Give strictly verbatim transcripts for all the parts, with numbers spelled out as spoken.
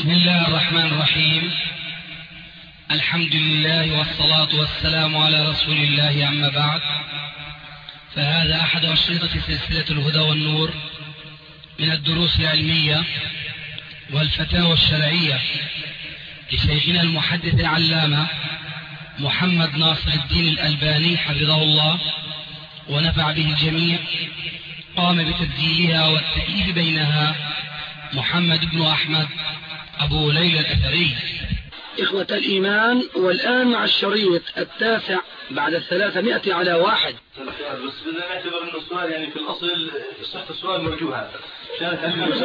بسم الله الرحمن الرحيم. الحمد لله والصلاة والسلام على رسول الله، أما بعد، فهذا أحد أشرطة سلسلة الهدى والنور من الدروس العلمية والفتاوى الشرعية لشيخنا المحدث العلامة محمد ناصر الدين الألباني حفظه الله ونفع به الجميع. قام بتسجيلها والتأليف بينها محمد بن أحمد أبو ليلى الأثري. إخوة الإيمان، والآن مع الشريط التاسع بعد الثلاثمائة على واحد. بس بدنا نعتبر أنه السؤال يعني في الأصل صحة السؤال مرجوها. طيب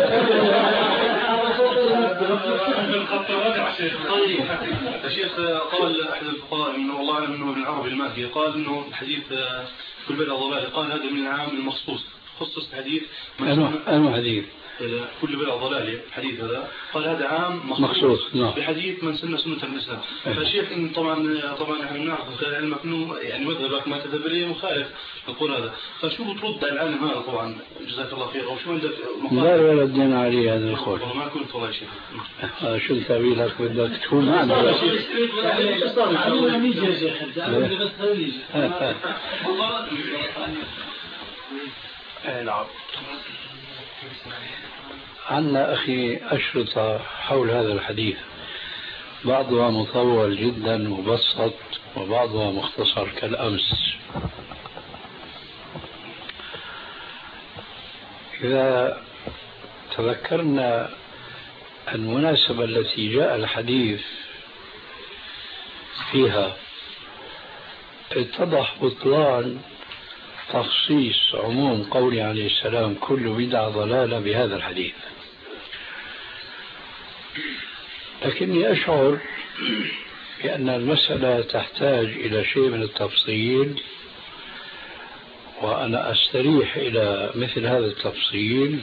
يا شيخ، قال أحد الفقهاء إنه والله أعلم إنه ابن العربي المالكي قال إنه الحديث كل بدعة ضلالة، قال هذا من العام المخصوص، خصص الحديث. أنه حديث كل بدعة ضلالة الحديث هذا، قال هذا عام مخصوص بحديث من سن سنة النساء. فالشيخ إن طبعا طبعا احنا بنعرف خلال علمك إنه يعني مذهبك ما تدبريه مخالف القول هذا، فشو بترد على العالم هذا؟ طبعا جزاك الله خير. أو شو عندك مخالف؟ لا ولا الدين عليه هذا القول. والله ما كنت والله شيخ. شو تأويلك بدك تكون معنا؟ نعم. عنا أخي أشرطة حول هذا الحديث، بعضها مطول جدا مبسط وبعضها مختصر كالأمس. إذا تذكرنا المناسبة التي جاء الحديث فيها، اتضح بطلان تخصيص عموم قوله عليه السلام كل بدعة ضلالة بهذا الحديث. لكني أشعر بأن المسألة تحتاج إلى شيء من التفصيل، وأنا أستريح إلى مثل هذا التفصيل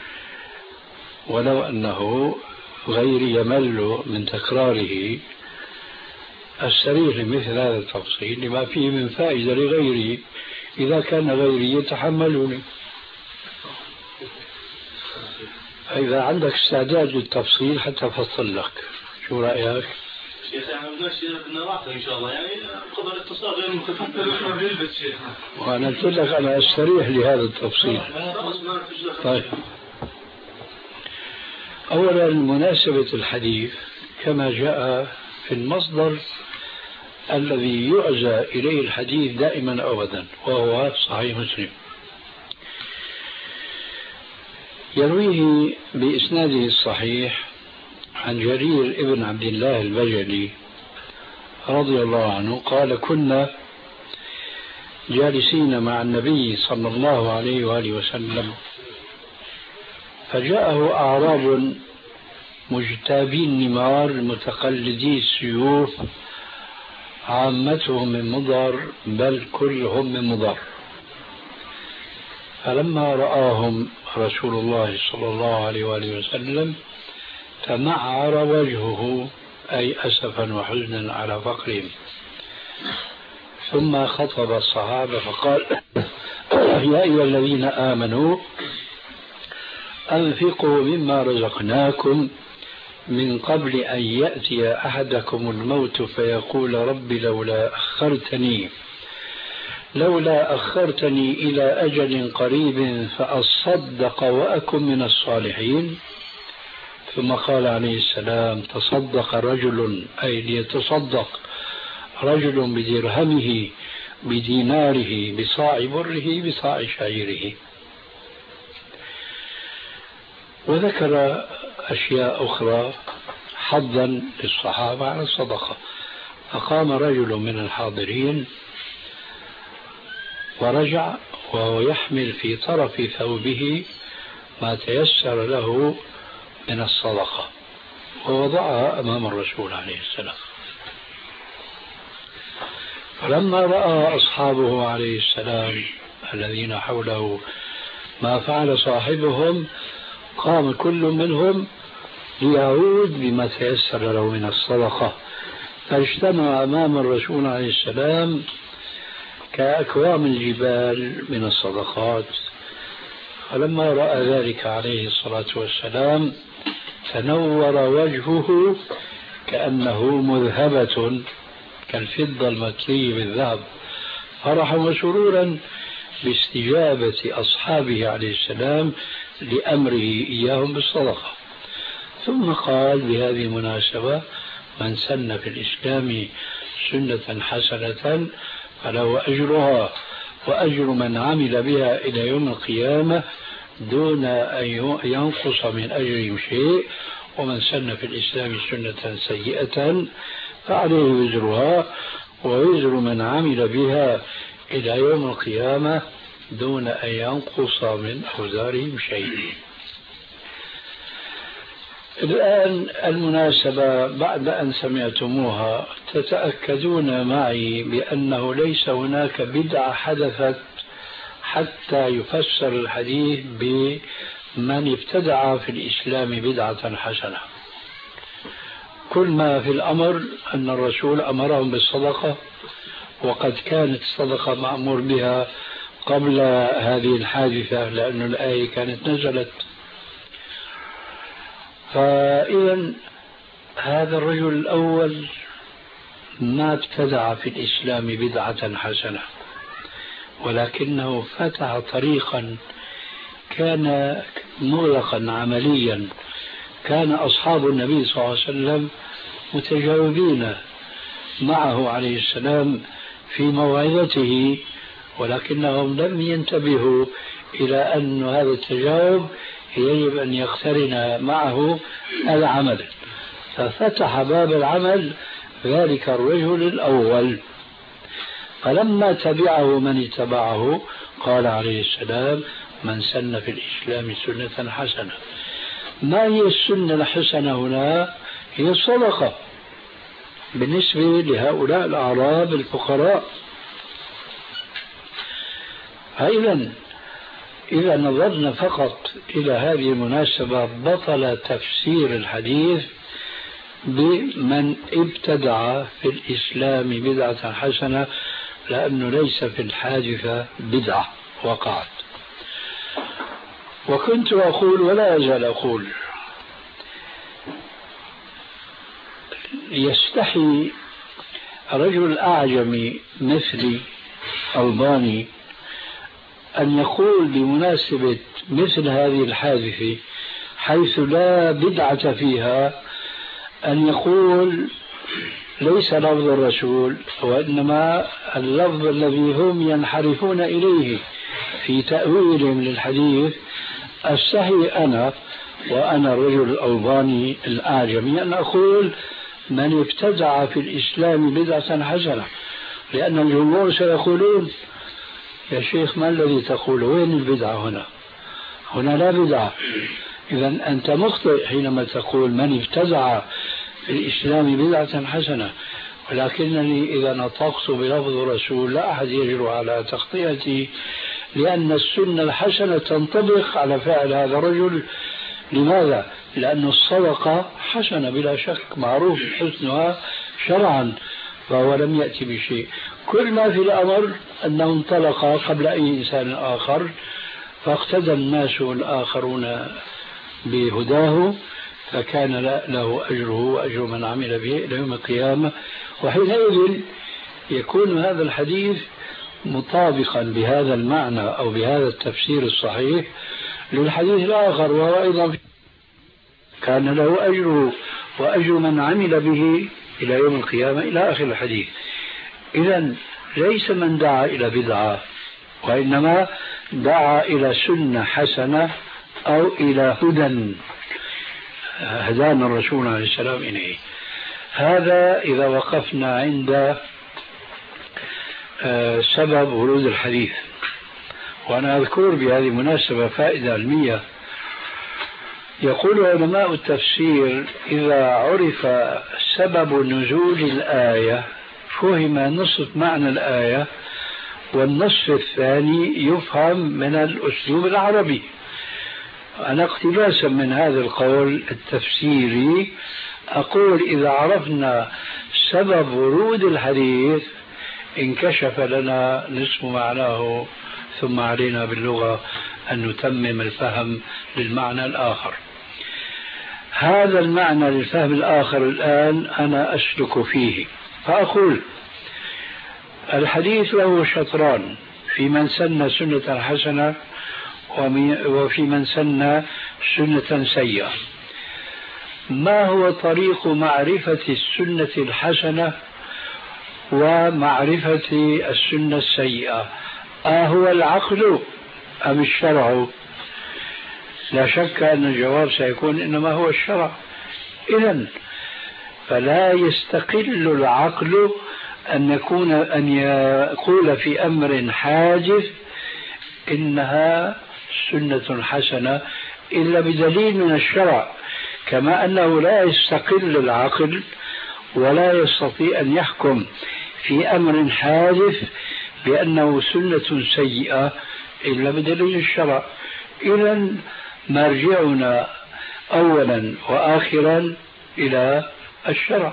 ولو أنه غيري يمل من تكراره. أستريح لمثل هذا التفصيل لما فيه من فائدة لغيري إذا كان غيري يتحملني. إذا عندك استعداد للتفصيل حتى أفصل لك، شو رأيك؟ شيخ يعني بدنا راحة إن شاء الله، يعني قدر الاتصال غير متفقين بيلبس شيخ. وأنا قلت لك أنا أستريح لهذا التفصيل. طيب، أولا مناسبة الحديث كما جاء في المصدر الذي يعزى إليه الحديث دائما أبدا، وهو صحيح مسلم، يرويه بإسناده الصحيح عن جرير ابن عبد الله البجلي رضي الله عنه قال: كنا جالسين مع النبي صلى الله عليه وآله وسلم، فجاءه أعراب مجتابي النمار متقلدي السيوف، عامتهم من مضر بل كلهم من مضر. فلما رآهم رسول الله صلى الله عليه وآله وسلم تمعر وجهه، أي أسفا وحزنا على فقرهم، ثم خطب الصحابة فقال: يا أيها الذين آمنوا أنفقوا مما رزقناكم من قبل أن يأتي أحدكم الموت فيقول رب لولا أخرتني لولا أخرتني إلى أجل قريب فأصدق وأكن من الصالحين. ثم قال عليه السلام: تصدق رجل، أي ليتصدق رجل بدرهمه بديناره بصاع بره بصاع شعيره. وذكر أشياء أخرى حظا للصحابة على الصدقة. فقام رجل من الحاضرين ورجع وهو يحمل في طرف ثوبه ما تيسر له من الصدقة، ووضعها أمام الرسول عليه السلام. فلما رأى أصحابه عليه السلام الذين حوله ما فعل صاحبهم، قام كل منهم ليعود بما تيسر له من الصدقة، فاجتمع أمام الرسول عليه السلام كأكوام الجبال من الصدقات. فلما رأى ذلك عليه الصلاة والسلام تنور وجهه كأنه مذهبة كالفضة المكلية بالذهب فرحا وسرورا باستجابة أصحابه عليه السلام لأمره إياهم بالصدقة. ثم قال بهذه المناسبة: من سن في الإسلام سنة حسنة فله أجرها وأجر من عمل بها إلى يوم القيامة دون أن ينقص من أجرهم شيء، ومن سن في الإسلام سنة سيئة فعليه وزرها ووزر من عمل بها إلى يوم القيامة دون أن ينقص من أوزارهم شيء. الآن المناسبة بعد أن سمعتموها تتأكدون معي بأنه ليس هناك بدعة حدثت حتى يفسر الحديث بمن ابتدع في الإسلام بدعة حسنة. كل ما في الأمر أن الرسول أمرهم بالصدقة، وقد كانت الصدقة مأمور بها قبل هذه الحادثة لأن الآية كانت نزلت. فإذا هذا الرجل الأول ما ابتدع في الإسلام بدعة حسنة، ولكنه فتح طريقا كان مغلقا عمليا. كان أصحاب النبي صلى الله عليه وسلم متجاوبين معه عليه السلام في موعظته، ولكنهم لم ينتبهوا إلى أن هذا التجاوب يجب أن يقترن معه العمل، ففتح باب العمل ذلك الرجل الأول. فلما تبعه من اتبعه قال عليه السلام: من سن في الإسلام سنة حسنة. ما هي السنة الحسنة هنا؟ هي الصدقة بالنسبة لهؤلاء الأعراب الفقراء. فإذا إذا نظرنا فقط إلى هذه المناسبة بطل تفسير الحديث بمن ابتدع في الإسلام بدعة حسنة، لأنه ليس في الحادثة بدعة وقعت. وكنت أقول ولا أزال أقول: يستحي رجل أعجمي مثلي ألباني أن يقول بمناسبة مثل هذه الحادثة حيث لا بدعة فيها أن يقول ليس لفظ الرسول، وإنما اللفظ الذي هم ينحرفون إليه في تأويلهم للحديث. أستحي أنا وأنا الرجل الألباني الأعجمي أن أقول من ابتدع في الإسلام بدعة حسنة، لأن الجمهور سيقولون: يا شيخ ما الذي تقول؟ وين البدعة هنا؟ هنا لا بدعة. إذا أنت مخطئ حينما تقول من ابتدع في الإسلام بدعة حسنة، ولكنني إذا نطقت بلفظ الرسول لا أحد يجرؤ على تخطئتي، لأن السنة الحسنة تنطبق على فعل هذا الرجل. لماذا؟ لأن الصدقة حسنة بلا شك، معروف حسنها شرعا، فهو لم يأتي بشيء. كل ما في الأمر أنه انطلق قبل أي إنسان آخر، فاقتدى الناس الآخرون بهداه، فكان له أجره وأجر من عمل به إلى يوم القيامة. وحينئذ يكون هذا الحديث مطابقا بهذا المعنى أو بهذا التفسير الصحيح للحديث الآخر، وهو أيضا كان له أجره وأجر من عمل به إلى يوم القيامة إلى آخر الحديث. إذن ليس من دعا إلى بدعة، وإنما دعا إلى سنة حسنة أو إلى هدى هدانا الرسول عليه السلام إليه. هذا إذا وقفنا عند سبب ورود الحديث. وأنا أذكر بهذه المناسبة فائدة علمية. يقول علماء التفسير: إذا عرف سبب نزول الآية فهم نصف معنى الآية، والنصف الثاني يفهم من الأسلوب العربي. أنا اقتباسا من هذا القول التفسيري أقول: إذا عرفنا سبب ورود الحديث انكشف لنا نصف معناه، ثم علينا باللغة أن نتمم الفهم للمعنى الآخر. هذا المعنى للفهم الآخر الآن أنا أسلك فيه، فأقول الحديث له شطران: في من سن سنة حسنة وفي من سن سنة سيئة. ما هو طريق معرفة السنة الحسنة ومعرفة السنة السيئة؟ أهو العقل أم الشرع؟ لا شك أن الجواب سيكون إنما هو الشرع. إذن فلا يستقل العقل أن يكون أن يقول في أمر حادث إنها سنة حسنة إلا بدليل من الشرع، كما أنه لا يستقل العقل ولا يستطيع أن يحكم في أمر حادث بأنه سنة سيئة إلا بدليل الشرع. إذن مرجعنا أولا وآخرا إلى الشرع.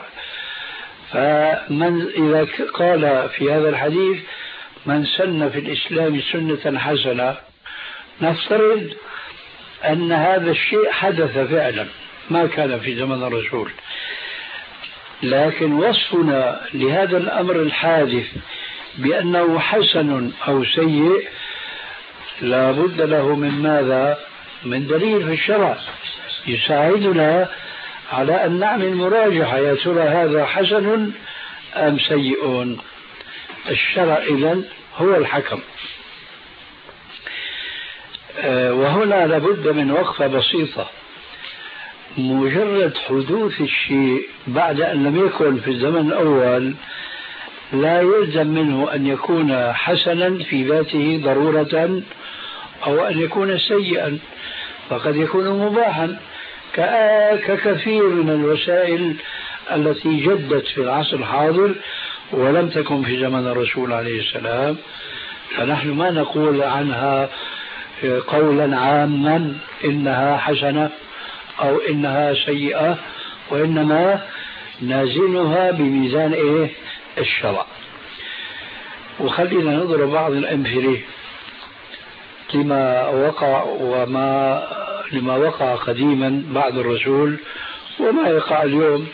فمن إذا قال في هذا الحديث من سن في الإسلام سنة حسنة، نفترض أن هذا الشيء حدث فعلا، ما كان في زمن الرسول، لكن وصفنا لهذا الأمر الحادث بأنه حسن أو سيء لا بد له من ماذا؟ من دليل في الشرع يساعدنا على أن نعمل مراجعة، يا ترى هذا حسن أم سيء؟ الشرع إذن هو الحكم. وهنا لابد من وقفة بسيطة. مجرد حدوث الشيء بعد أن لم يكن في الزمن الأول لا يلزم منه أن يكون حسنا في ذاته ضرورة أو أن يكون سيئا، فقد يكون مباحا ككثير من الوسائل التي جدت في العصر الحاضر ولم تكن في زمن الرسول عليه السلام، فنحن ما نقول عنها قولا عاما إنها حسنة أو إنها سيئة، وإنما نازلها بميزان إيه؟ الشرع. وخلينا نضرب بعض الأمثلة لما وقع وما لما وقع قديما بعد الرسول وما يقع اليوم.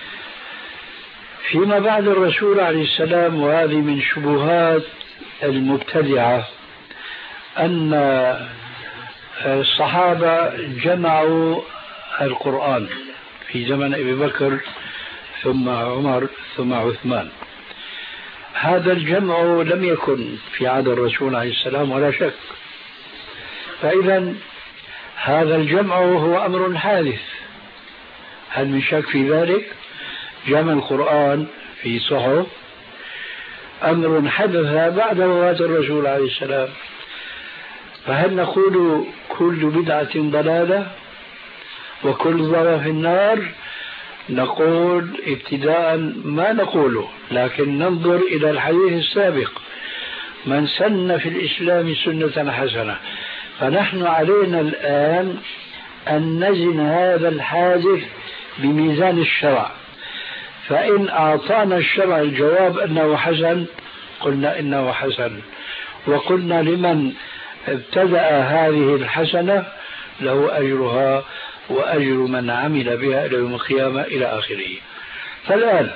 فيما بعد الرسول عليه السلام، وهذه من شبهات المبتدعة، أن الصحابة جمعوا القرآن في زمن أبي بكر ثم عمر ثم عثمان. هذا الجمع لم يكن في عهد الرسول عليه السلام ولا شك، فإذا هذا الجمع هو أمر حادث، هل من شك في ذلك؟ جمع القرآن في صحف أمر حدث بعد وفاة الرسول عليه السلام، فهل نقول كل بدعة ضلالة وكل ضلالة في النار؟ نقول ابتداء ما نقوله، لكن ننظر إلى الحديث السابق: من سن في الإسلام سنة حسنة. فنحن علينا الآن أن نزن هذا الحادث بميزان الشرع، فإن أعطانا الشرع الجواب أنه حسن قلنا إنه حسن، وقلنا لمن ابتدأ هذه الحسنة له أجرها وأجر من عمل بها إلى يوم القيامة إلى آخره. فالآن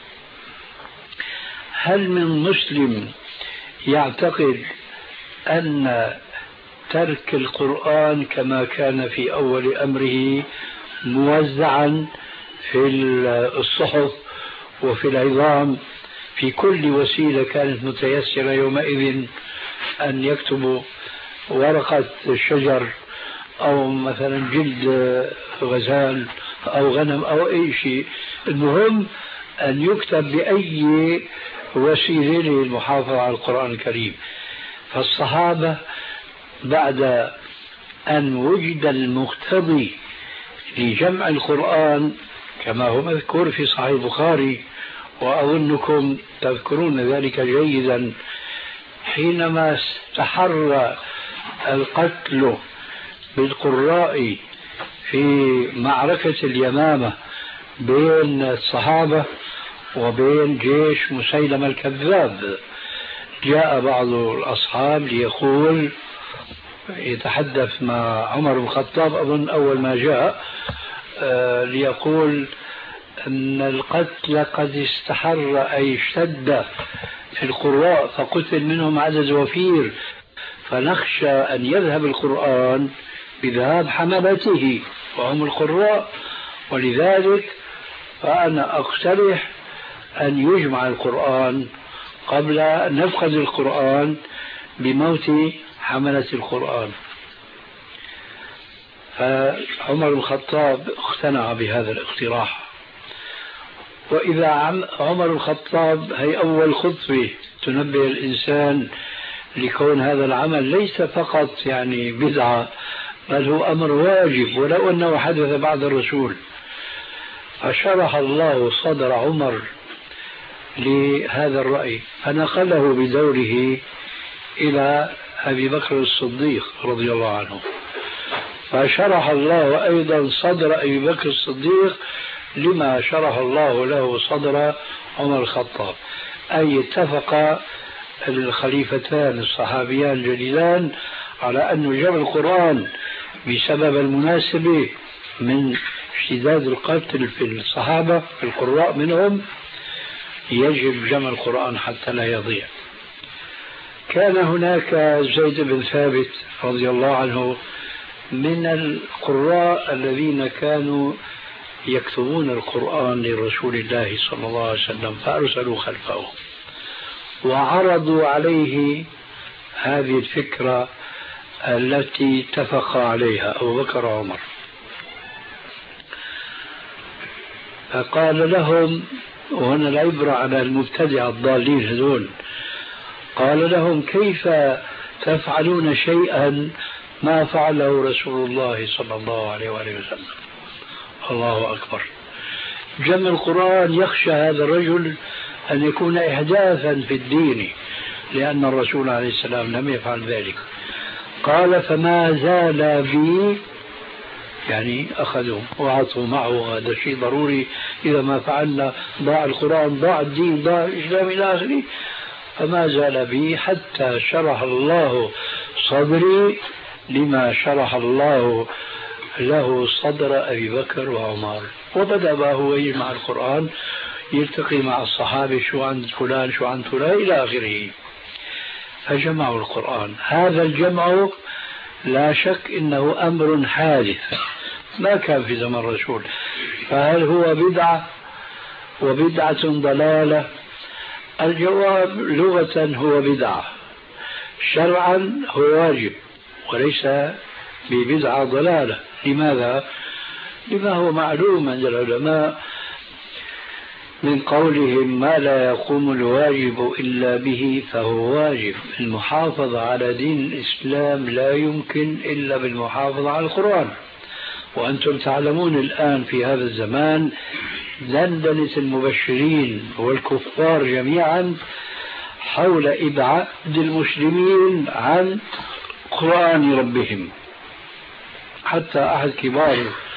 هل من مسلم يعتقد أن ترك القرآن كما كان في أول أمره موزعا في الصحف وفي العظام في كل وسيلة كانت متيسرة يومئذ، أن يكتبوا ورقة شجر أو مثلا جلد غزال أو غنم أو أي شيء، المهم أن يكتب بأي وسيلة للمحافظة على القرآن الكريم؟ فالصحابة بعد أن وجد المقتضي لجمع القرآن كما هو مذكور في صحيح البخاري، وأظنكم تذكرون ذلك جيدا، حينما استحر القتل بالقراء في معركة اليمامة بين الصحابة وبين جيش مسيلمة الكذاب، جاء بعض الأصحاب ليقول يتحدث مع عمر بن الخطاب، أظن أول ما جاء ليقول أن القتل قد استحر أي اشتد في القراء فقتل منهم عدد وفير، فنخشى أن يذهب القرآن بذهاب حملته وهم القراء، ولذلك فأنا أقترح أن يجمع القرآن قبل أن نفقد القرآن بموت حملة القرآن. فعمر الخطاب اقتنع بهذا الاقتراح. وإذا عمر الخطاب هي أول خطوة تنبه الإنسان لكون هذا العمل ليس فقط يعني بدعة، بل هو أمر واجب ولو أنه حدث بعد الرسول. فشرح الله صدر عمر لهذا الرأي فنقله بدوره إلى أبي بكر الصديق رضي الله عنه، فشرح الله أيضا صدر أبي بكر الصديق لما شرح الله له صدر عمر الخطاب، أي اتفق الخليفتان الصحابيان الجليلان على أن جمع القرآن بسبب المناسبة من اشتداد القتل في الصحابة في القراء منهم يجب جمع القرآن حتى لا يضيع. كان هناك زيد بن ثابت رضي الله عنه من القراء الذين كانوا يكتبون القرآن لرسول الله صلى الله عليه وسلم، فأرسلوا خلفه وعرضوا عليه هذه الفكرة التي اتفق عليها أبو بكر وعمر، فقال لهم، وهنا العبرة على المبتدع الضالين هذول، قال لهم كيف تفعلون شيئا ما فعله رسول الله صلى الله عليه وآله وسلم؟ الله أكبر. جمع القرآن يخشى هذا الرجل أن يكون إحداثا في الدين، لأن الرسول عليه السلام لم يفعل ذلك. قال فما زال بي، يعني أخذوا وعطوا معه، هذا شيء ضروري، إذا ما فعلنا ضاع القرآن ضاع الدين ضاع الإسلام إلى آخره. فما زال بي حتى شرح الله صدري لما شرح الله له صدر أبي بكر وعمر. وبدأ هو يجمع القرآن، يلتقي مع الصحابة شو عند فلان شو عند فلان إلى آخره، فجمعوا القرآن. هذا الجمع لا شك إنه أمر حادث ما كان في زمن الرسول، فهل هو بدعة وبدعة ضلالة؟ الجواب لغة هو بدعة، شرعا هو واجب وليس ببدعة ضلالة. لماذا؟ لما هو معلوم عند العلماء من قولهم ما لا يقوم الواجب إلا به فهو واجب. المحافظة على دين الإسلام لا يمكن إلا بالمحافظة على القرآن. وأنتم تعلمون الآن في هذا الزمان دندنة المبشرين والكفار جميعا حول إبعاد المسلمين عن قرآن ربهم. حتى أحد كبار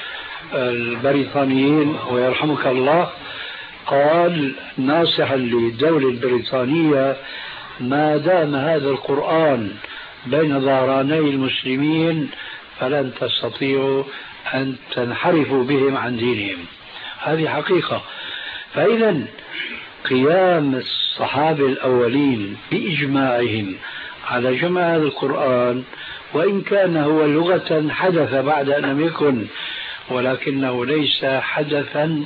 البريطانيين ويرحمك الله قال ناصحا للدولة البريطانية ما دام هذا القرآن بين ظهراني المسلمين فلن تستطيعوا أن تنحرفوا بهم عن دينهم. هذه حقيقة. فإذا قيام الصحابة الأولين بإجماعهم على جمع هذا القرآن، وإن كان هو لغة حدث بعد أن لم يكن، ولكنه ليس حدثا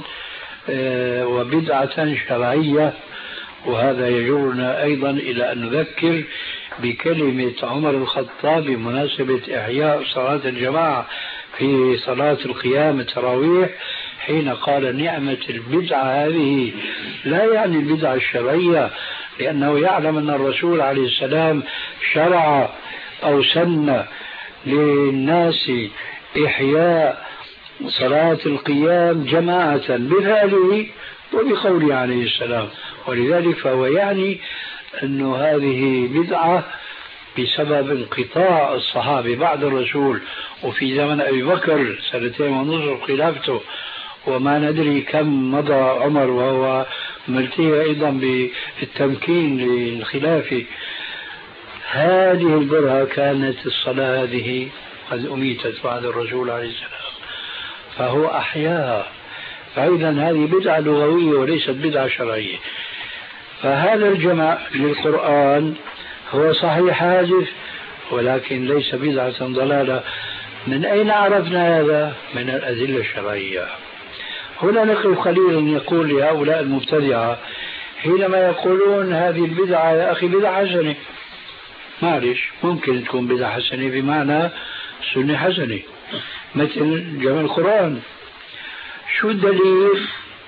وبدعة شرعية. وهذا يجرنا أيضا إلى أن نذكر بكلمة عمر الخطاب بمناسبة إحياء صلاة الجماعة في صلاة القيام التراويح، حين قال نعمة البدعة هذه، لا يعني البدعة الشرعية، لأنه يعلم أن الرسول عليه السلام شرع أو سن للناس إحياء صلاة القيام جماعة بفعله وبقوله عليه السلام. ولذلك فهو يعني أن هذه بدعة بسبب انقطاع الصحابة بعد الرسول، وفي زمن أبي بكر سنتين ونصف خلافته، وما ندري كم مضى عمر وهو ملتهي أيضا بالتمكين للخلافة. هذه البرهة كانت الصلاة هذه قد أميتت بعد الرسول عليه السلام، فهو أحياها، فإذا هذه بدعة لغوية وليست بدعة شرعية. فهذا الجمع للقرآن هو صحيح حادث ولكن ليس بدعة ضلالة. من أين عرفنا هذا؟ من الأدلة الشرعية. هنا نقف قليلا يقول لهؤلاء المبتدعة حينما يقولون هذه البدعة يا أخي بدعة حسنة، معلش ممكن تكون بدعة حسنة بمعنى سنة حسنة مثل جمع القرآن. شو الدليل؟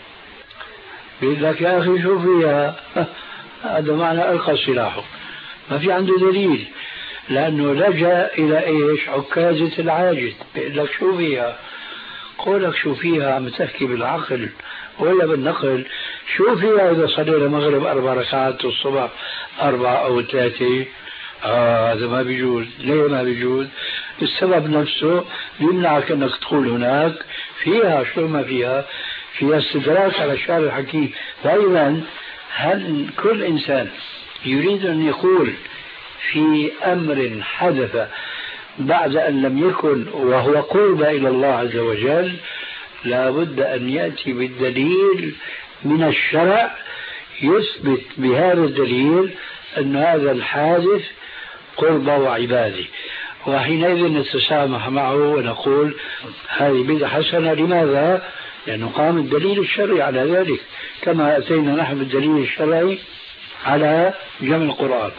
بيقول لك يا أخي شو فيها؟ هذا معنى ألقى سلاحه، ما في عنده دليل، لأنه لجأ إلى إيش؟ عكازة العاجز. بيقول لك شو فيها؟ قولك شو فيها عم تحكي بالعقل ولا بالنقل؟ شو فيها إذا صلينا المغرب أربع ركعات والصبح أربعة أو ثلاثة؟ آه هذا ما بيجوز. ليه ما بيجوز؟ السبب نفسه يمنعك أنك تقول هناك فيها. شو ما فيها؟ فيها استدراك على الشارع الحكيم. دائما هل كل إنسان يريد أن يقول في أمر حدث بعد أن لم يكن وهو قرب إلى الله عز وجل لا بد أن يأتي بالدليل من الشرع يثبت بهذا الدليل أن هذا الحادث قرب وعبادة، وحينئذ نتسامح معه ونقول هذه بدعة حسنة. لماذا؟ لأنه قام الدليل الشرعي على ذلك، كما أتينا نحن بالدليل الشرعي على جمع القرآن.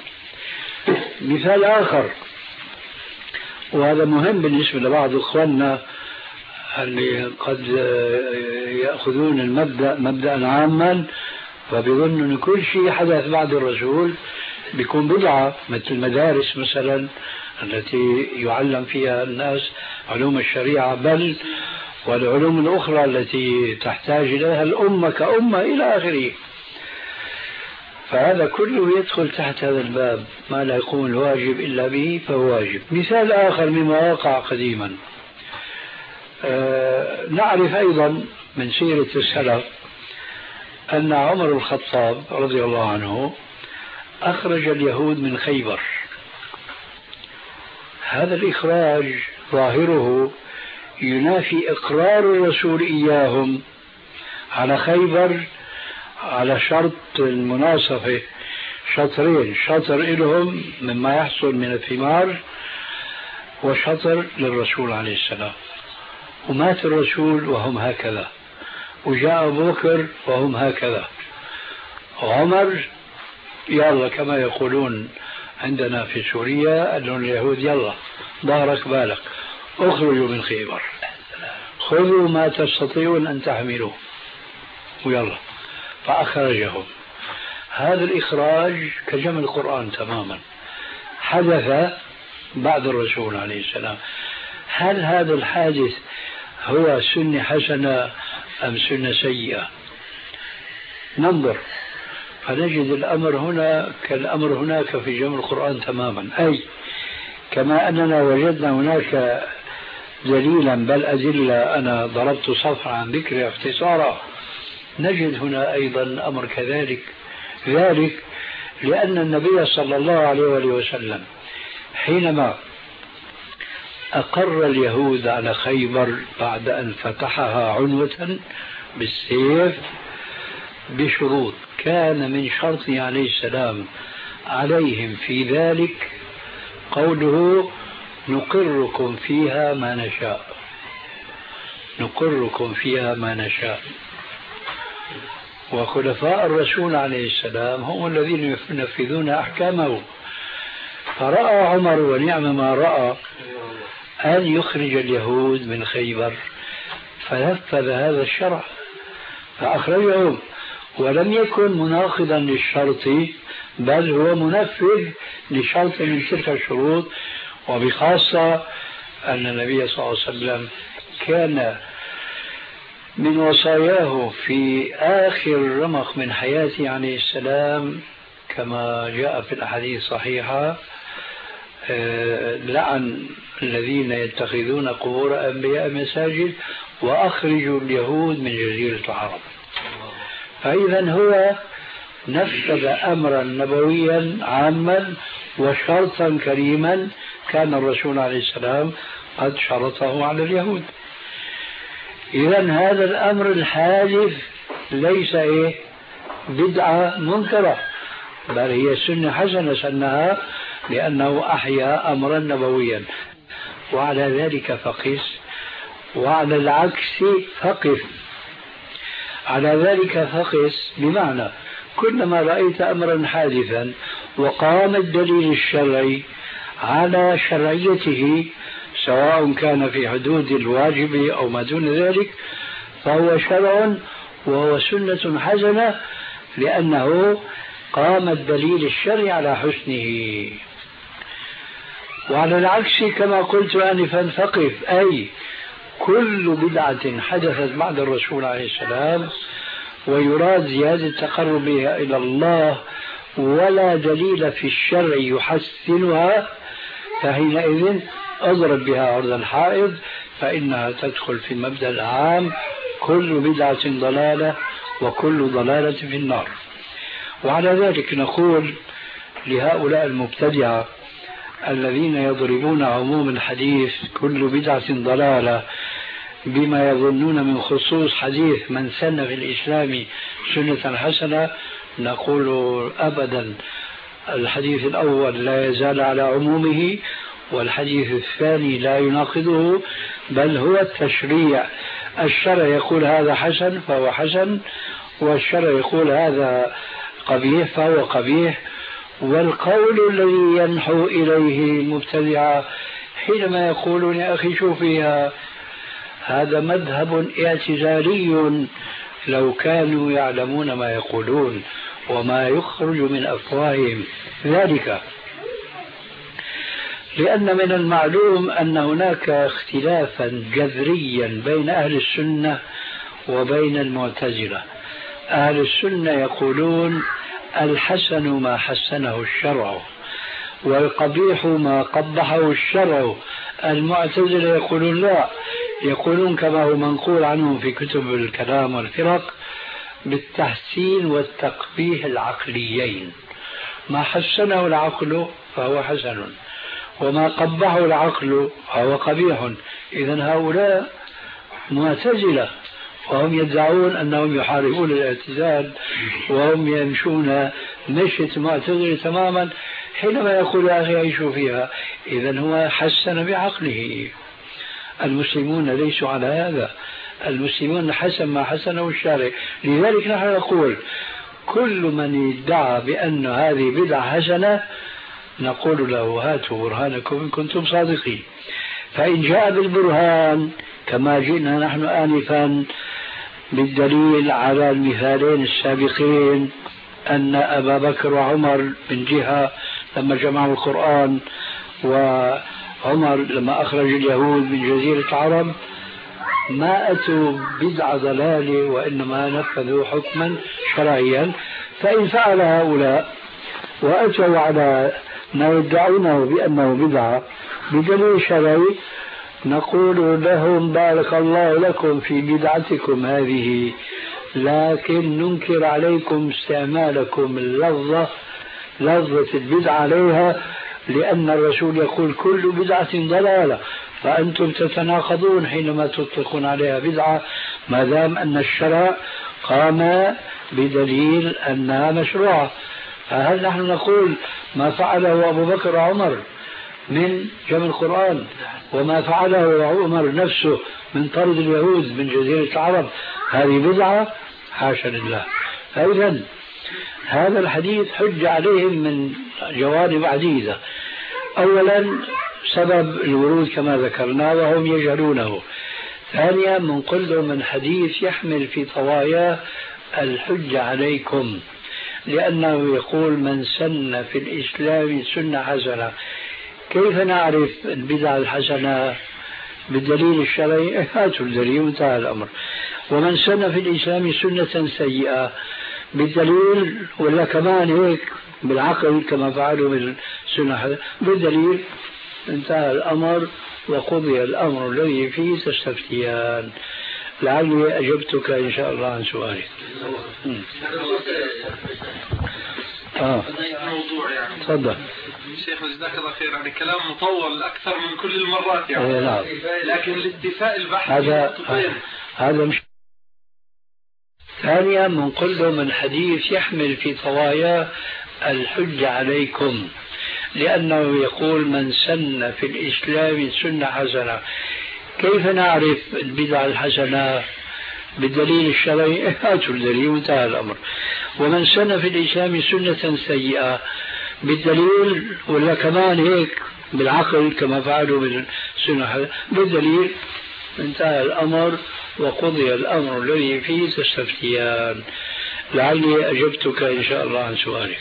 مثال آخر، وهذا مهم بالنسبة لبعض إخواننا اللي قد يأخذون المبدأ مبدأ عاما فبيظنوا أن كل شيء حدث بعد الرسول بيكون بدعة، مثل المدارس مثلا التي يعلم فيها الناس علوم الشريعة بل والعلوم الأخرى التي تحتاج إليها الأمة كأمة إلى آخره. فهذا كله يدخل تحت هذا الباب، ما لا يكون الواجب إلا به فهو واجب. مثال آخر مما وقع قديما، آه نعرف أيضا من سيرة السلف أن عمر الخطاب رضي الله عنه أخرج اليهود من خيبر. هذا الإخراج ظاهره ينافي إقرار الرسول إياهم على خيبر على شرط المناصفة، شطرين، شطر لهم مما يحصل من الثمار وشطر للرسول عليه السلام. ومات الرسول وهم هكذا، وجاء أبو بكر وهم هكذا، وعمر يلا كما يقولون عندنا في سوريا أن اليهود يلا ظهرك بالك اخرجوا من خيبر، خذوا ما تستطيعون أن تحملوه ويلا، فأخرجهم. هذا الإخراج كجمع القرآن تماما، حدث بعد الرسول عليه السلام. هل هذا الحادث هو سنة حسنة أم سنة سيئة؟ ننظر فنجد الأمر هنا كالأمر هناك في جمع القرآن تماما. أي كما أننا وجدنا هناك دليلا بل أدلة أنا ضربت صفحة عن ذكر اختصارا، نجد هنا أيضا أمر كذلك. ذلك لأن النبي صلى الله عليه وسلم حينما أقر اليهود على خيبر بعد أن فتحها عنوة بالسيف بشروط، كان من شرطه عليه السلام عليهم في ذلك قوله نقركم فيها ما نشاء، نقركم فيها ما نشاء. وخلفاء الرسول عليه السلام هم الذين ينفذون أحكامه. فرأى عمر ونعم ما رأى أن يخرج اليهود من خيبر، فنفذ هذا الشرع فأخرجهم، ولم يكن مناقضا للشرط بل هو منفذ لشرط من تلك الشروط. وبخاصة أن النبي صلى الله عليه وسلم كان من وصاياه في آخر رمق من حياته عليه السلام كما جاء في الأحاديث الصحيحة لعن الذين يتخذون قبور أنبياء مساجد وأخرجوا اليهود من جزيرة العرب. فإذا هو نفذ أمرا نبويا عاما وشرطا كريما كان الرسول عليه السلام قد شرطه على اليهود. إذا هذا الأمر الحادث ليس إيه بدعة منكرة، بل هي سنة حسنة سنها لأنه أحيا أمرا نبويا. وعلى ذلك فقس، وعلى العكس فقف. على ذلك فقس بمعنى كلما رأيت أمرا حادثا وقام الدليل الشرعي على شرعيته سواء كان في حدود الواجب أو ما دون ذلك فهو شرع وهو سنة حسنة لأنه قام الدليل الشرعي على حسنه. وعلى العكس كما قلت آنفا فقف، أي كل بدعة حدثت بعد الرسول عليه السلام ويراد زيادة تقربها إلى الله ولا دليل في الشرع يحسنها فحينئذ أضرب بها عرض الحائض، فإنها تدخل في المبدأ العام كل بدعة ضلالة وكل ضلالة في النار. وعلى ذلك نقول لهؤلاء المبتدعة الذين يضربون عموم الحديث كل بدعة ضلالة بما يظنون من خصوص حديث من سن في الإسلام سنة حسنة، نقول أبدا الحديث الأول لا يزال على عمومه، والحديث الثاني لا يناقضه، بل هو التشريع. الشرع يقول هذا حسن فهو حسن، والشرع يقول هذا قبيح فهو قبيح. والقول الذي ينحو إليه المبتدعة حينما يقولون يا أخي شو فيها، هذا مذهب اعتزالي لو كانوا يعلمون ما يقولون وما يخرج من أفواههم. ذلك لأن من المعلوم أن هناك اختلافا جذريا بين أهل السنة وبين المعتزلة. أهل السنة يقولون الحسن ما حسنه الشرع والقبيح ما قبحه الشرع. المعتزلة يقولون لا، يقولون كما هو منقول عنهم في كتب الكلام والفرق بالتحسين والتقبيح العقليين، ما حسنه العقل فهو حسن وما قبحه العقل فهو قبيح. إذن هؤلاء معتزلة وهم يدعون أنهم يحاربون الاعتزال وهم يمشون مشية معتزلة تماما حينما يقول يا أخي عيشوا فيها. إذن هو حسن بعقله. المسلمون ليسوا على هذا، المسلمون حسن ما حسنه الشارع. لذلك نحن نقول كل من ادعى بأن هذه بدعة حسنة نقول له هاتوا برهانكم إن كنتم صادقين. فإن جاء بالبرهان كما جئنا نحن آنفا بالدليل على المثالين السابقين أن أبا بكر وعمر من جهة لما جمعوا القرآن وعمر لما أخرج اليهود من جزيرة العرب ما أتوا بدعة ضلال وإنما نفذوا حكما شرعيا. فإن فعل هؤلاء وأتوا على ما يدعونه بأنه بدعة بدليل شرعي نقول لهم بارك الله لكم في بدعتكم هذه، لكن ننكر عليكم استعمالكم اللفظة لفظة البدعة عليها، لأن الرسول يقول كل بدعة ضلالة، فأنتم تتناقضون حينما تطلقون عليها بدعة ما دام أن الشرع قام بدليل أنها مشروعة. فهل نحن نقول ما فعله أبو بكر وعمر من جمع القرآن وما فعله عمر نفسه من طرد اليهود من جزيرة العرب هذه بدعة؟ حاشا لله. فإذا هذا الحديث حج عليهم من جوانب عديدة. أولا سبب الورود كما ذكرنا وهم يجهلونه. ثانيا من قل من حديث يحمل في طواياه الحج عليكم، لأنه يقول من سن في الإسلام سنة حسنة. كيف نعرف البدعة الحسنة؟ بالدليل الشرعي، هاتوا الدليل وانتهى الأمر. ومن سن في الإسلام سنة سيئة بالدليل، ولا كمان هيك بالعقل كما فعلوا بالسنة بالدليل، انتهى الأمر وقضي الأمر الذي فيه تستفتيان. لعلي أجبتك إن شاء الله عن سؤالك. اه موضوع يعني تفضل شيخ جزاك الله خير. يعني كلام مطول أكثر من كل المرات يعني. نعم. لكن لاتفاء البحث هذا هذا مش. ثانيا بنقول له من حديث يحمل في طواياه الحجة عليكم، لأنه يقول من سن في الإسلام سنة حسنة. كيف نعرف البدع الحسنة؟ بالدليل الشرعي، هاتوا الدليل وانتهى الأمر. ومن سن في الإسلام سنة سيئة بالدليل، ولا كمان هيك بالعقل كما فعلوا بالسنة بالدليل، انتهى الأمر وقضي الأمر الذي فيه تستفتيان. لعلي أجبتك إن شاء الله عن سؤالك.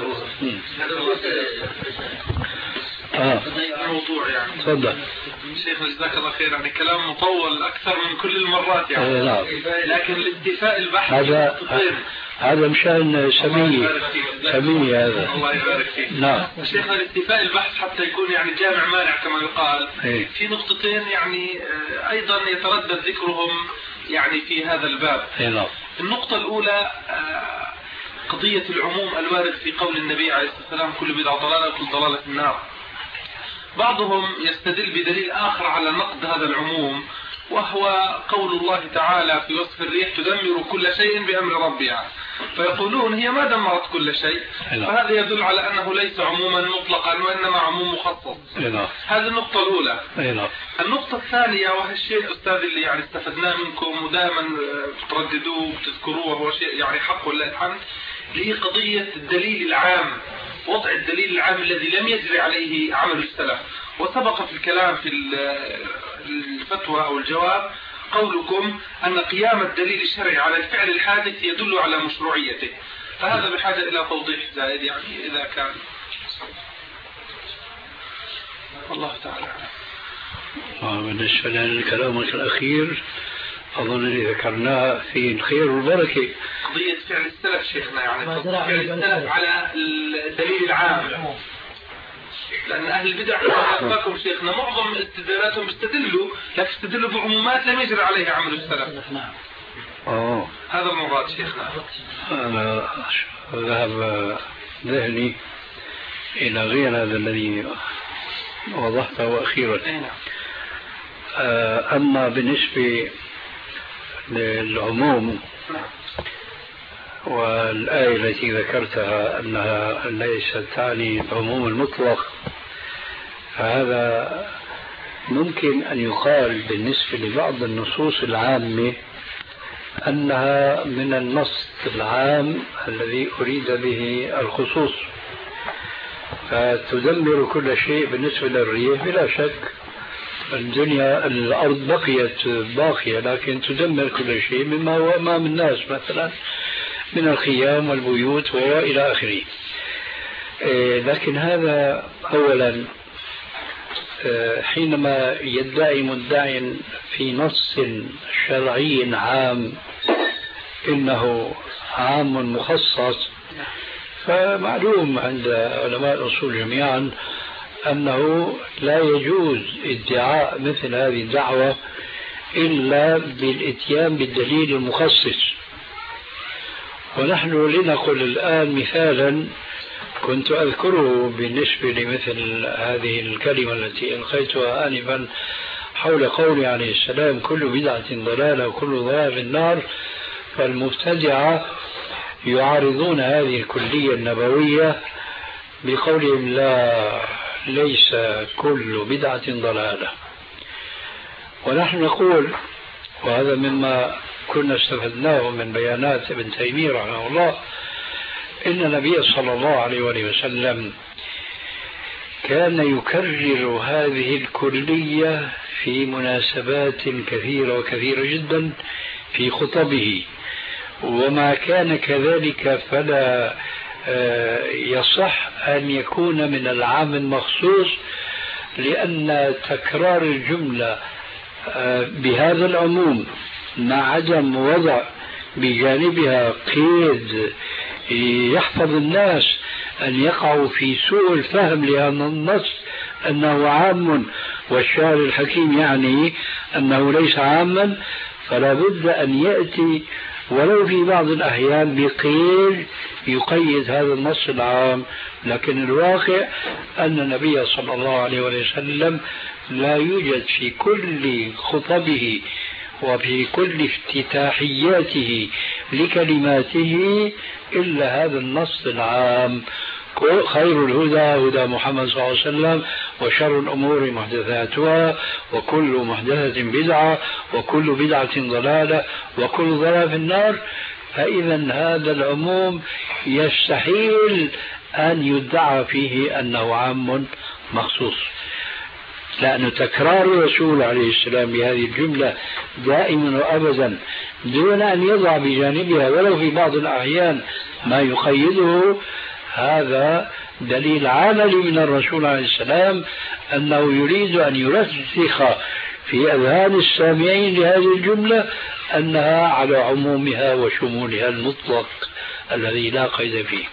آه. موضوع يعني. تفضل. شيخ جزاك الله خير، يعني كلام مطول أكثر من كل المرات يعني. آه. لكن الاتفاق البحث هذا هذا مشان سمية سمية هذا. الله يبارك فيك. نعم. شيخنا الاتفاق البحث حتى يكون يعني جامع مانع كما يقال. إيه؟ في نقطتين يعني أيضا يتردد ذكرهم يعني في هذا الباب. إيه؟ النقطة الأولى قضية العموم الوارد في قول النبي عليه الصلاة والسلام كل بدعة ضلالة وكل ضلالة في النار. بعضهم يستدل بدليل آخر على نقد هذا العموم، وهو قول الله تعالى في وصف الريح تدمر كل شيء بأمر ربها، فيقولون هي ما دمرت كل شيء، فهذا يدل على أنه ليس عموما مطلقا وإنما عموم مخصص. هذه النقطة الأولى. النقطة الثانية وهي الشيء أستاذ اللي يعني استفدناه منكم ودائما ترددوه وتذكروه وهو شيء يعني حق ولله الحمد، اللي هي قضية الدليل العام، وضع الدليل العام الذي لم يجري عليه عمل السلف. وسبق في الكلام في الفتوى أو الجواب قولكم أن قيام الدليل الشرعي على الفعل الحادث يدل على مشروعيته، فهذا بحاجة إلى توضيح زائد يعني إذا كان. الله تعالى. بالنسبة لكلامك الأخير أظن اللي ذكرناه في الخير والبركة، قضية فعل السلف شيخنا، يعني فعل السلف على الدليل العام، لأن أهل البدع أخبركم شيخنا معظم استدلالاتهم استدلوا لكن استدلوا بعمومات لم يجري عليها عمل السلف. أوه. هذا المراد شيخنا. أنا ذهب ذهني إلى غير هذا الذي وضحته أخيرا. أما بالنسبة للعموم والآية التي ذكرتها أنها ليست تعني العموم المطلق، فهذا ممكن أن يقال بالنسبة لبعض النصوص العامة أنها من النص العام الذي أريد به الخصوص، فتدمر كل شيء. بالنسبة للريح بلا شك الدنيا الأرض بقيت باقية لكن تدمر كل شيء مما هو أمام الناس، مثلا من الخيام والبيوت وإلى آخره. لكن هذا أولا حينما يدعي مدعي في نص شرعي عام إنه عام مخصص، فمعلوم عند علماء الأصول جميعا أنه لا يجوز ادعاء مثل هذه الدعوة إلا بالإتيان بالدليل المخصص. ونحن لنقل الآن مثالا كنت أذكره بالنسبة لمثل هذه الكلمة التي ألقيتها آنفا حول قول عليه السلام كل بدعة ضلالة وكل ضلالة في النار. فالمبتدعة يعارضون هذه الكلية النبوية بقولهم لا، ليس كل بدعة ضلالة. ونحن نقول، وهذا مما كنا استفدناه من بيانات ابن تيمية رحمه الله، إن النبي صلى الله عليه وسلم كان يكرر هذه الكلية في مناسبات كثيرة وكثيرة جدا في خطبه، وما كان كذلك فلا يصح أن يكون من العام المخصوص، لأن تكرار الجملة بهذا العموم مع عدم وضع بجانبها قيد يحفظ الناس أن يقعوا في سوء الفهم لهذا النص أنه عام والشاعر الحكيم يعني أنه ليس عاما، فلا بد أن يأتي ولو في بعض الأحيان بقيد يقيد هذا النص العام. لكن الواقع أن النبي صلى الله عليه وسلم لا يوجد في كل خطبه وفي كل افتتاحياته لكلماته إلا هذا النص العام: خير الهدى هدى محمد صلى الله عليه وسلم، وشر الأمور محدثاتها، وكل محدثة بدعة، وكل بدعة ضلالة، وكل ضلالة في النار. فإذا هذا العموم يستحيل أن يدعى فيه أنه عام مخصوص، لأن تكرار الرسول عليه السلام بهذه الجملة دائما وأبدا دون أن يضع بجانبها ولو في بعض الأحيان ما يقيده، هذا دليل عملي من الرسول عليه السلام أنه يريد أن يرسخ في أذهان السامعين لهذه الجملة أنها على عمومها وشمولها المطلق الذي لا قيد فيه.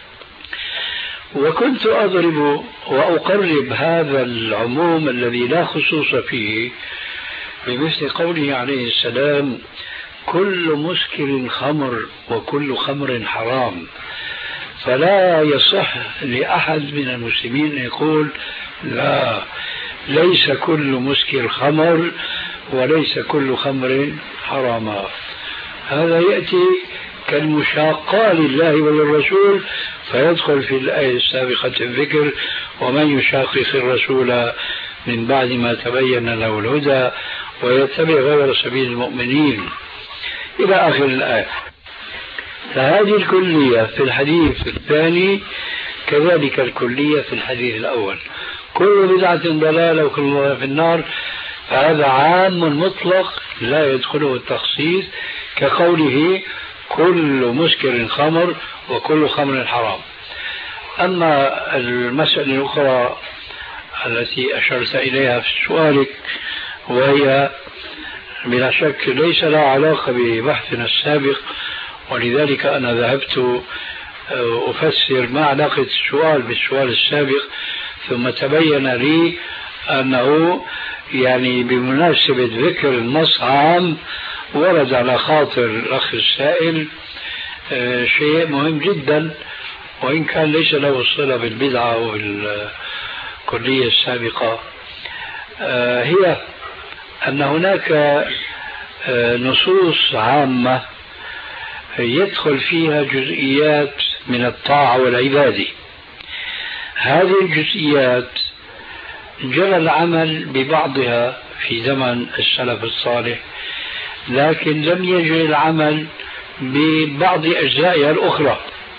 وكنت أضرب وأقرب هذا العموم الذي لا خصوص فيه بمثل قوله عليه السلام: كل مسكر خمر وكل خمر حرام. فلا يصح لأحد من المسلمين أن يقول لا، ليس كل مسكر خمر وليس كل خمر حراما. هذا يأتي كالمشاقة لله وللرسول، فيدخل في الآية السابقة الذكر: ومن يشاقق الرسول من بعد ما تبين له الهدى ويتبع غير سبيل المؤمنين إلى آخر الآية. فهذه الكلية في الحديث الثاني كذلك الكلية في الحديث الأول: كل بدعة ضلالة وكل ضلالة في النار. فهذا عام مطلق لا يدخله التخصيص، كقوله: كل مسكر خمر وكل خمر حرام. أما المسألة الأخرى التي أشرت إليها في سؤالك، وهي بلا شك ليس لها علاقة ببحثنا السابق، ولذلك أنا ذهبت أفسر ما علاقة السؤال بالسؤال السابق، ثم تبين لي أنه يعني بمناسبة ذكر النص عام ورد على خاطر الأخ السائل شيء مهم جدا، وإن كان ليس له صلة بالبدعة والكلية السابقة، هي أن هناك نصوص عامة يدخل فيها جزئيات من الطاعة والعبادة. هذه الجزئيات جرى العمل ببعضها في زمن السلف الصالح، لكن لم يجري العمل ببعض أجزائها الأخرى،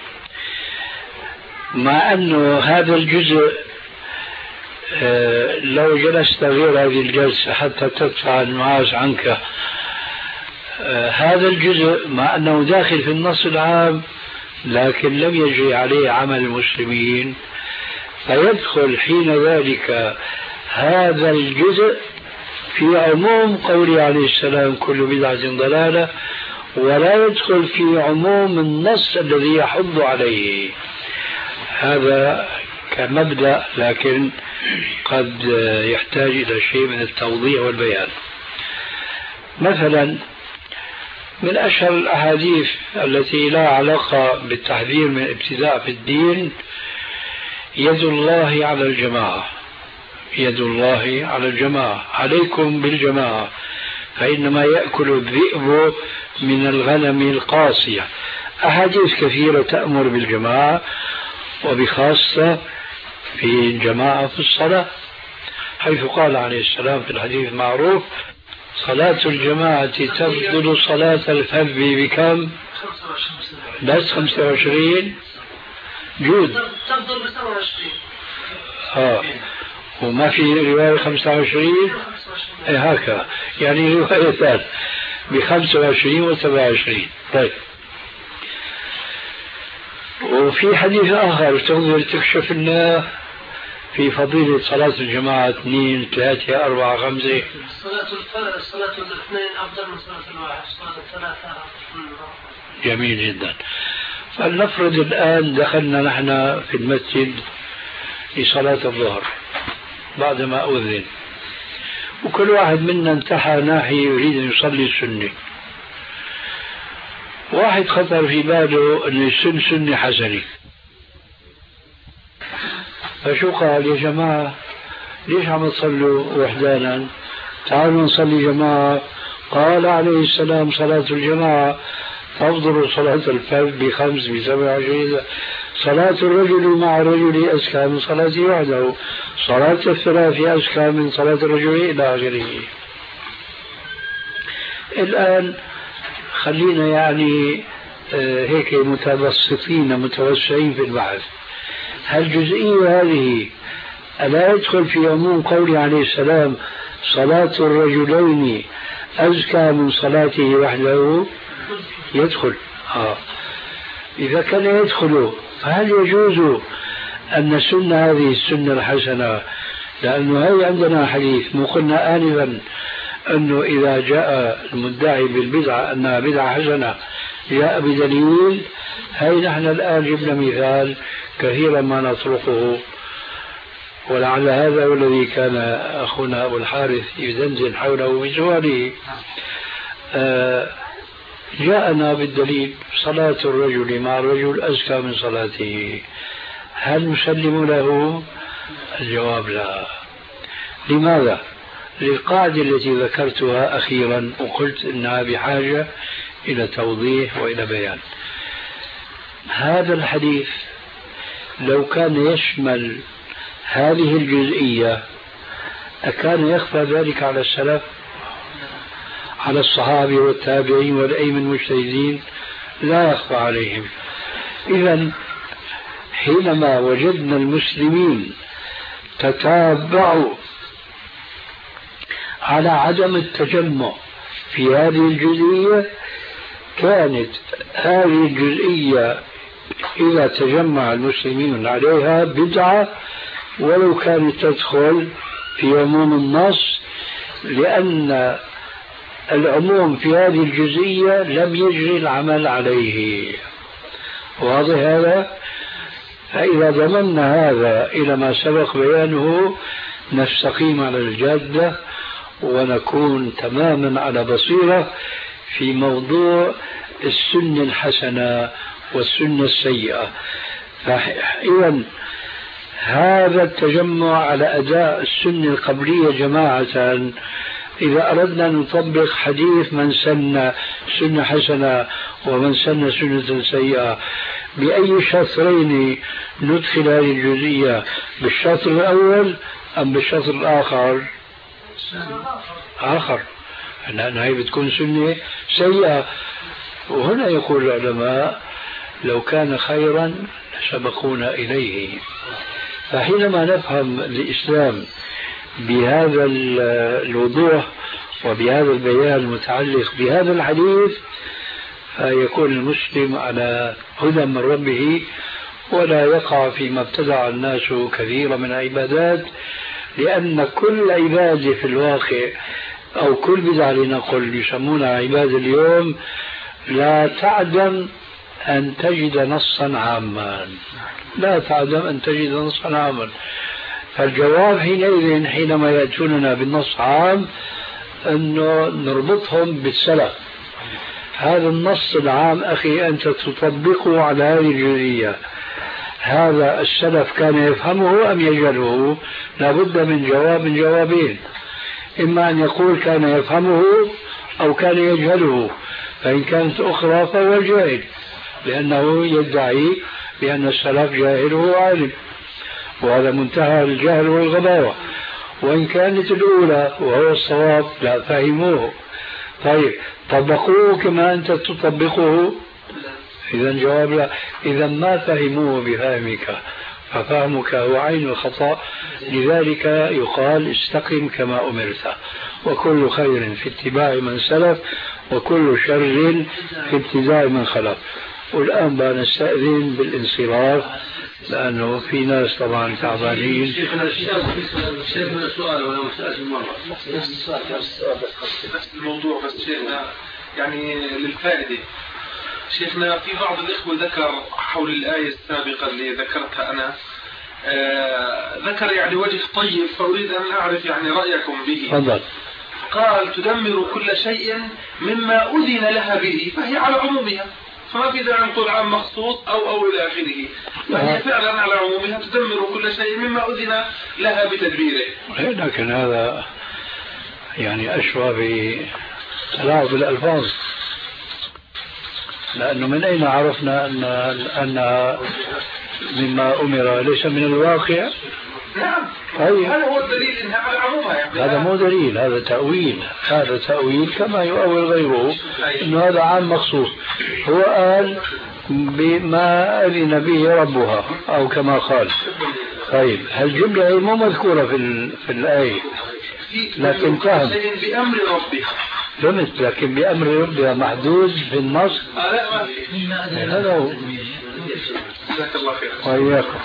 مع أنه هذا الجزء لو جلست غير هذه الجلسة حتى تدفع النعاس عنك، هذا الجزء مع أنه داخل في النص العام لكن لم يجري عليه عمل المسلمين، فيدخل حين ذلك هذا الجزء في عموم قوله عليه السلام: كل بدعة ضلالة، ولا يدخل في عموم النص الذي يحض عليه. هذا كمبدأ، لكن قد يحتاج إلى شيء من التوضيح والبيان. مثلا من أشهر الأحاديث التي لا علاقة بالتحذير من الابتداع في الدين: يد الله على الجماعة، يد الله على الجماعة، عليكم بالجماعة، فإنما يأكل الذئب من الغنم القاصية. أحاديث كثيرة تأمر بالجماعة، وبخاصة في الجماعة في الصلاة، حيث قال عليه السلام في الحديث المعروف: صلاة الجماعة تفضل صلاة الفذ بكم؟ بس خمسة وعشرين جود تفضل ب سبعة وعشرين. اه وما في رواية خمسة وعشرين؟ ايه هكذا، يعني روايتان ب خمسة وعشرين و سبعة وعشرين. طيب، وفي حديث آخر تنظر تكشف لنا في فضيلة صلاة الجماعة: اثنين ثلاثة أربعة خمسة. صلاة الفرد صلاة الاثنين أفضل من صلاة الواحد، صلاة الثلاثة. جميل جدا. فلنفرض الآن دخلنا نحن في المسجد لصلاة الظهر بعدما أذن، وكل واحد منا انتحى ناحية يريد أن يصلي السنة. واحد خطر في باله أن السن سنة حسنة، فشو قال: يا جماعة ليش عم تصلوا وحدانا؟ تعالوا نصلي جماعة قال عليه السلام صلاة الجماعة تفضل صلاة الفرد بخمس بسبع عشرين، صلاة الرجل مع الرجل أزكى من صلاته وحده، صلاة الثلاث أزكى من صلاة الرجل إلى آخره. الآن خلينا يعني هيك متبسطين متوسعين في البحث. هالجزئية هذه ألا يدخل في عموم قوله عليه السلام صلاة الرجلين أزكى من صلاته وحده؟ يدخل. آه. إذا كان يدخل فهل يجوز أن السنة هذه السنة الحسنة، لأنه هي عندنا حديث مو قلنا آنفا أنه إذا جاء المدعي بالبدعة أنها بدعة حسنة جاء بدليل، هي نحن الآن جبنا مثال كثيرا ما نطرقه، ولعل هذا هو الذي كان أخونا أبو الحارث يدندن حوله بسؤاله. آه جاءنا بالدليل صلاة الرجل مع الرجل أزكى من صلاته، هل نسلم له؟ الجواب لا. لماذا؟ للقاعدة التي ذكرتها أخيرا وقلت إنها بحاجة إلى توضيح وإلى بيان. هذا الحديث لو كان يشمل هذه الجزئية أكان يخفى ذلك على السلف، على الصحابة والتابعين والأئمة المجتهدين؟ لا يخفى عليهم. إذن حينما وجدنا المسلمين تتابعوا على عدم التجمع في هذه الجزئية، كانت هذه الجزئية إذا تجمع المسلمين عليها بدعة ولو كانت تدخل في عموم النص، لأن العموم في هذه الجزئية لم يجري العمل عليه. واضح هذا؟ فإذا ضمننا هذا إلى ما سبق بيانه نستقيم على الجادة ونكون تماما على بصيرة في موضوع السنة الحسنة والسنة السيئة. فإذا هذا التجمع على أداء السنة القبلية جماعة، إذا أردنا أن نطبق حديث من سن سنة حسنة ومن سن سنة سيئة، بأي شطرين ندخل هذه الجزئية؟ بالشطر الأول أم بالشطر الآخر؟ آخر، لأن هي بتكون سنة سيئة. وهنا يقول العلماء لو كان خيرا سبقونا إليه. فحينما نفهم الإسلام بهذا الوضوح وبهذا البيان المتعلق بهذا الحديث فيكون المسلم على هدى من ربه ولا يقع فيما ابتدع الناس كثيرا من العبادات، لأن كل عبادة في الواقع أو كل بدعة لنقل يسمونها عبادة اليوم لا تعدم أن تجد نصا عاما، لا تعدم أن تجد نصا عاما. فالجواب حينئذ حينما يأتوننا بالنص عام أنه نربطهم بالسلف. هذا النص العام أخي أنت تطبقه على هذه الجزئية، هذا السلف كان يفهمه أم يجهله؟ لابد من جواب من جوابين، إما أن يقول كان يفهمه أو كان يجهله، فإن كانت أخرى فهو جاهل لأنه يدعي بأن السلف جاهل وهو عالم، وهذا منتهى الجهل والغباوة. وإن كانت الأولى وهو الصواب لا فهموه، طيب طبقوه كما أنت تطبقه؟ إذا جواب لا. إذا ما فهموه بفهمك ففهمك هو عين الخطأ، لذلك يقال استقم كما أمرت، وكل خير في اتباع من سلف وكل شر في ابتداء من خلف. والآن بقى نستأذن بالانصراف لأنه في ناس طبعا تعبانين. شيخنا شيخنا السؤال ولا مستأذن مرة نفس الموضوع بس شيخنا يعني للفائدة. شيخنا في بعض الإخوة ذكر حول الآية السابقة اللي ذكرتها أنا آه ذكر يعني وجه طيب، فأريد أن أعرف يعني رأيكم به. فضل. قال تدمر كل شيء مما أذن لها به، فهي على عمومها، فما في داعي نقول عام مخصوص أو أو إلى آخره، فهي فعلا على عمومها تدمر كل شيء مما أذن لها بتدبيره. لكن هذا يعني أشبه تلاعب بالألفاظ، لأنه من أين عرفنا أن أن مما أمر ليس من الواقع؟ نعم. طيب. هذا هو الدليل إنها على عمومها يعني. هذا مو دليل، هذا تأويل، هذا تأويل كما يؤول غيره إنه هذا عام مخصوص. هو قال بما أذن به ربها أو كما قال. طيب هالجملة هي مو مذكورة في في الآية، لكن فهم بأمر ربها. فهمت، لكن بأمر ربها محدود في النص. هذا هو. جزاك الله خير. وإياكم.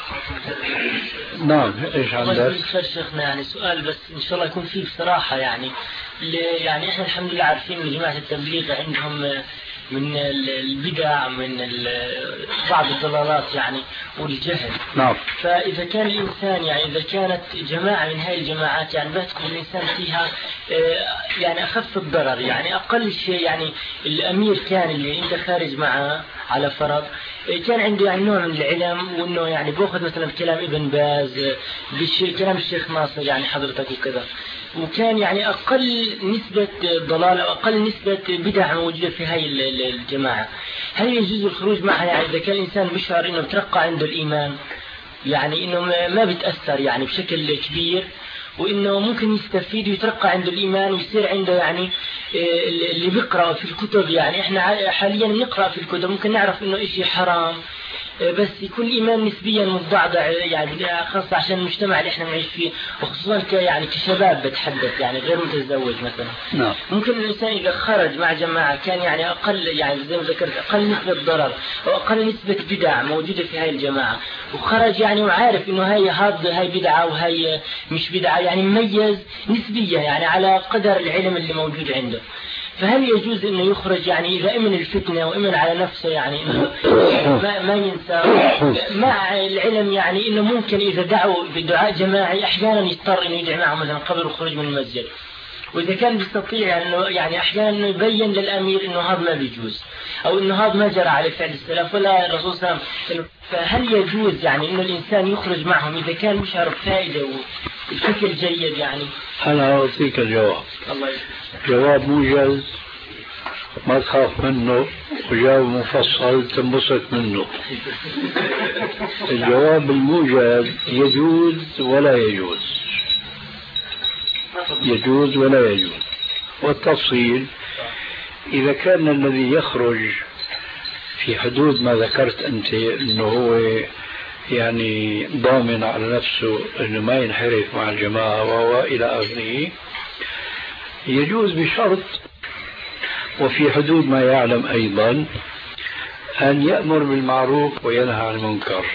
نعم ايش عندك؟ شيخنا يعني سؤال بس ان شاء الله يكون فيه بصراحه، يعني يعني احنا الحمد لله عارفين ان جماعه التبليغ عندهم من البدع، من بعض الضلالات يعني والجهل. نعم. فاذا كان الانسان يعني اذا كانت جماعه من هاي الجماعات يعني بتكون الانسان فيها يعني اخف الضرر، يعني اقل شيء يعني الامير كان اللي انت خارج معه على فرض كان عنده يعني نوع من العلم، وانه يعني باخذ مثلا كلام ابن باز كلام الشيخ ناصر يعني حضرتك وكذا، وكان يعني اقل نسبه ضلال او اقل نسبه بدع موجوده في هاي الجماعه، هل يجوز الخروج معها؟ يعني اذا كان الانسان بيشعر انه بترقى عنده الايمان، يعني انه ما بتاثر يعني بشكل كبير، وانه ممكن يستفيد ويترقى عنده الايمان ويصير عنده يعني اللي بيقرأ في الكتب، يعني احنا حاليا نقرأ في الكتب ممكن نعرف انه اشي حرام، بس يكون الايمان نسبيا متضعضع يعني خاصة عشان المجتمع اللي احنا نعيش فيه، وخصوصا ك يعني كشباب بتحدث يعني غير متزوج مثلا. نعم. ممكن الانسان اذا خرج مع جماعة كان يعني اقل يعني زي ما ذكرت اقل نسبة ضرر او اقل نسبة بدع موجودة في هاي الجماعة، وخرج يعني وعارف انه هاي هاد هاي بدعة وهي مش بدعة، يعني مميز نسبيا يعني على قدر العلم اللي موجود عنده، فهل يجوز انه يخرج يعني اذا امن الفتنه وامن على نفسه يعني انه ما, ما ينسى مع العلم يعني انه ممكن اذا دعوا بدعاء جماعي احيانا يضطر انه يدعي معه مثلا قبل الخروج من المسجد، واذا كان بيستطيع يعني انه يعني احيانا انه يبين للامير انه هذا ما بيجوز او انه هذا ما جرى على فعل السلف ولا الرسول صلى الله عليه وسلم، فهل يجوز يعني انه الانسان يخرج معهم اذا كان يشعر بفائده وبشكل جيد؟ يعني انا اعطيك الجواب. الله جواب موجز ما تخاف منه، وجواب مفصل تنبسط منه. الجواب الموجز يجوز ولا يجوز، يجوز ولا يجوز. والتفصيل إذا كان الذي يخرج في حدود ما ذكرت أنت أنه هو يعني ضامن على نفسه أنه ما ينحرف مع الجماعة وهو إلى آخره، يجوز بشرط وفي حدود ما يعلم أيضا أن يأمر بالمعروف وينهى عن المنكر.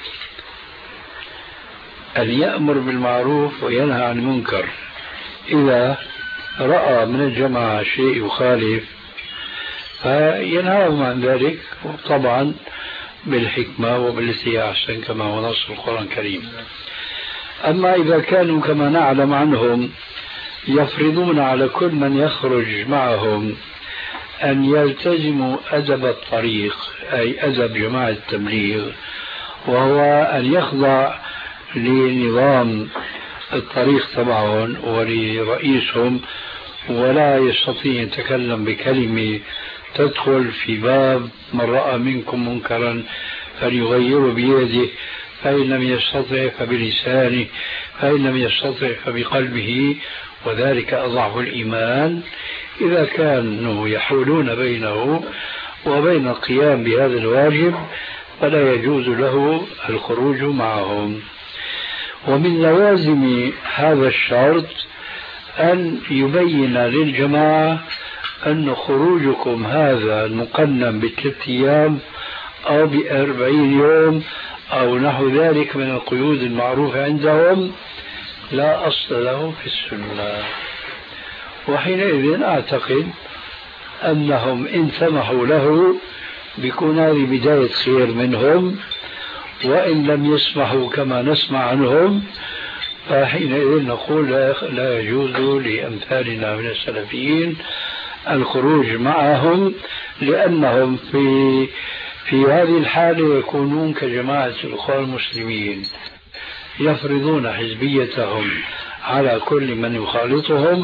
أن يأمر بالمعروف وينهى عن المنكر. إذا رأى من الجماعة شيء يخالف فينهاهم عن ذلك، طبعا بالحكمة وبالتي أحسن كما هو نص القرآن الكريم. أما إذا كانوا كما نعلم عنهم يفرضون على كل من يخرج معهم أن يلتزموا أدب الطريق، أي أدب جماعة التبليغ، وهو أن يخضع لنظام الطريق تبعهم ولرئيسهم، ولا يستطيع يتكلم بكلمة تدخل في باب من رأى منكم منكرا فليغيره بيده، فإن لم يستطع فبلسانه، فإن لم يستطع فبقلبه، وذلك أضعف الإيمان. إذا كانوا يحولون بينه وبين القيام بهذا الواجب فلا يجوز له الخروج معهم. ومن لوازم هذا الشرط أن يبين للجماعة أن خروجكم هذا المقنن بثلاث أيام أو بأربعين يوم أو نحو ذلك من القيود المعروفة عندهم لا أصل له في السنة. وحينئذ أعتقد أنهم إن سمحوا له بيكون هذه بداية خير منهم، وإن لم يسمحوا كما نسمع عنهم فحينئذ نقول لا يجوز لأمثالنا من السلفيين الخروج معهم، لأنهم في في هذه الحالة يكونون كجماعة الإخوان المسلمين يفرضون حزبيتهم على كل من يخالطهم،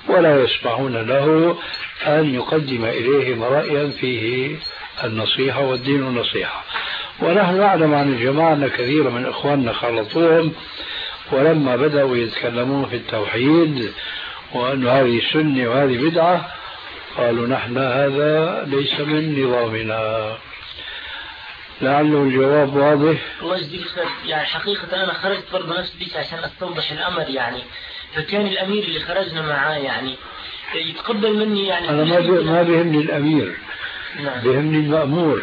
ولا يسمحون له أن يقدم إليهم رأيا فيه النصيحة والدين النصيحة. ونحن نعلم عن الجماعة أن كثير من إخواننا خلطوهم، ولما بدأوا يتكلمون في التوحيد وأن هذه سنة وهذه بدعة قالوا نحن هذا ليس من نظامنا. لعله الجواب واضح. الله يجزيك خير. يعني حقيقة أنا خرجت برضه نفس الشيء عشان أستوضح الأمر يعني. فكان الأمير اللي خرجنا معاه يعني يتقبل مني يعني. أنا ما ما بيهمني الأمير. نعم. بيهمني المأمور.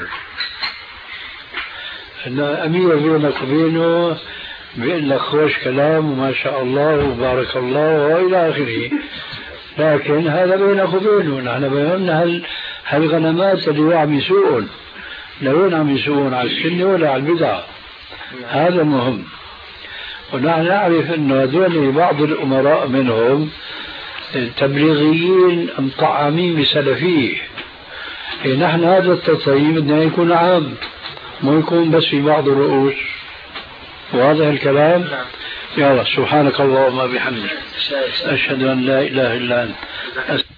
أن أمير بينك وبينه بيقول لك خوش كلام وما شاء الله وبارك الله وإلى آخره، لكن هذا بينك وبينه. نحن بيهمنا هل هالغنمات اللي عم يسوقون لوين عم يسوقون، على السنة ولا على البدعة؟ هذا مهم. ونحن نعرف أن هذول بعض الأمراء منهم تبليغيين مطعمين بسلفية. نحن هذا التطعيم بدنا يكون عام، مو يكون بس في بعض الرؤوس. واضح الكلام؟ يا الله، سبحانك اللهم وبحمدك أشهد أن لا إله إلا أنت.